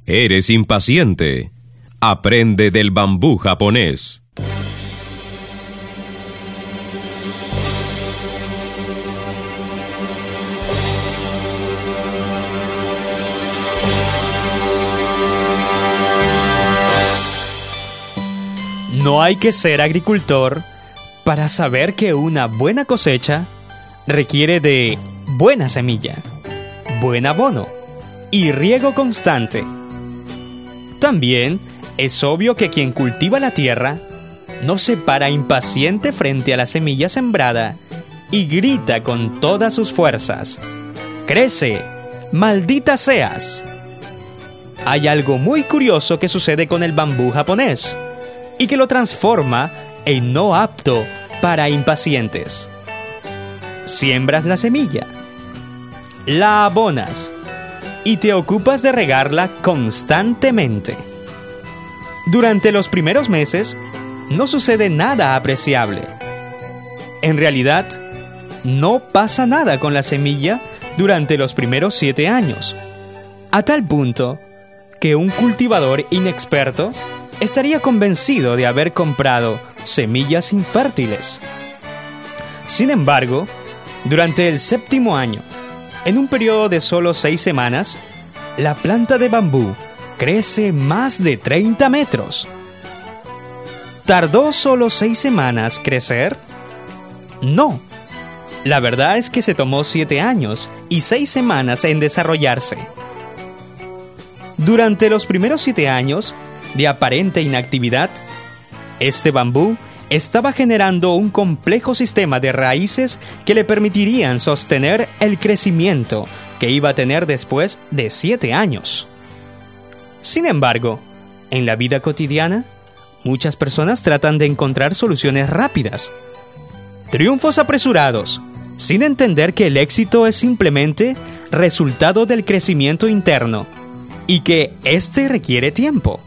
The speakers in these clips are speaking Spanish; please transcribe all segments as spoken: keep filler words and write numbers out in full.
¿Eres impaciente? Aprende del bambú japonés. No hay que ser agricultor para saber que una buena cosecha requiere de buena semilla, buen abono y riego constante. También es obvio que quien cultiva la tierra no se para impaciente frente a la semilla sembrada y grita con todas sus fuerzas: ¡crece, maldita seas! Hay algo muy curioso que sucede con el bambú japonés y que lo transforma en no apto para impacientes. Siembras la semilla, la abonas y te ocupas de regarla constantemente. Durante los primeros meses no sucede nada apreciable. En realidad, no pasa nada con la semilla durante los primeros siete años, a tal punto que un cultivador inexperto estaría convencido de haber comprado semillas infértiles. Sin embargo, durante el séptimo año, en un periodo de solo seis semanas, la planta de bambú crece más de treinta metros. ¿Tardó solo seis semanas crecer? No. La verdad es que se tomó siete años y seis semanas en desarrollarse. Durante los primeros siete años de aparente inactividad, este bambú estaba generando un complejo sistema de raíces que le permitirían sostener el crecimiento que iba a tener después de siete años. Sin embargo, en la vida cotidiana, muchas personas tratan de encontrar soluciones rápidas, triunfos apresurados, sin entender que el éxito es simplemente resultado del crecimiento interno y que éste requiere tiempo.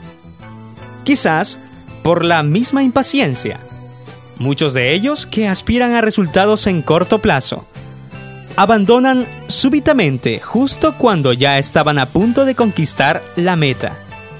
Quizás por la misma impaciencia, muchos de ellos que aspiran a resultados en corto plazo abandonan súbitamente justo cuando ya estaban a punto de conquistar la meta.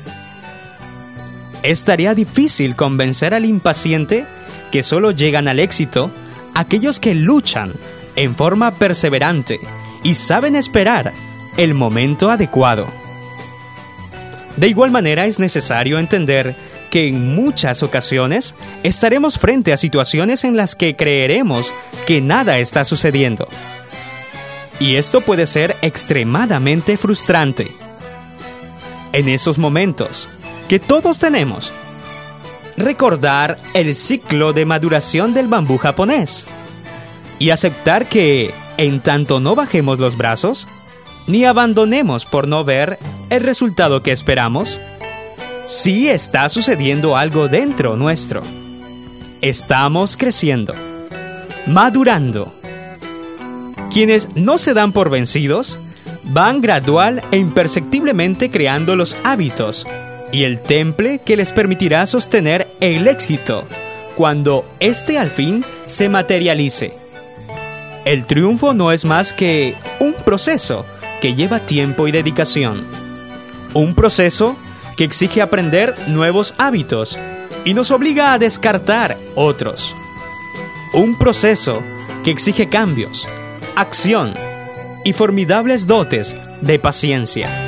Es tarea difícil convencer al impaciente que solo llegan al éxito aquellos que luchan en forma perseverante y saben esperar el momento adecuado. De igual manera, es necesario entender que en muchas ocasiones estaremos frente a situaciones en las que creeremos que nada está sucediendo. Y esto puede ser extremadamente frustrante. En esos momentos, que todos tenemos, recordar el ciclo de maduración del bambú japonés y aceptar que, en tanto no bajemos los brazos, ni abandonemos por no ver el resultado que esperamos, sí está sucediendo algo dentro nuestro. Estamos creciendo, madurando. Quienes no se dan por vencidos van gradual e imperceptiblemente creando los hábitos y el temple que les permitirá sostener el éxito cuando éste al fin se materialice. El triunfo no es más que un proceso que lleva tiempo y dedicación. Un proceso que exige aprender nuevos hábitos y nos obliga a descartar otros. Un proceso que exige cambios, acción y formidables dotes de paciencia.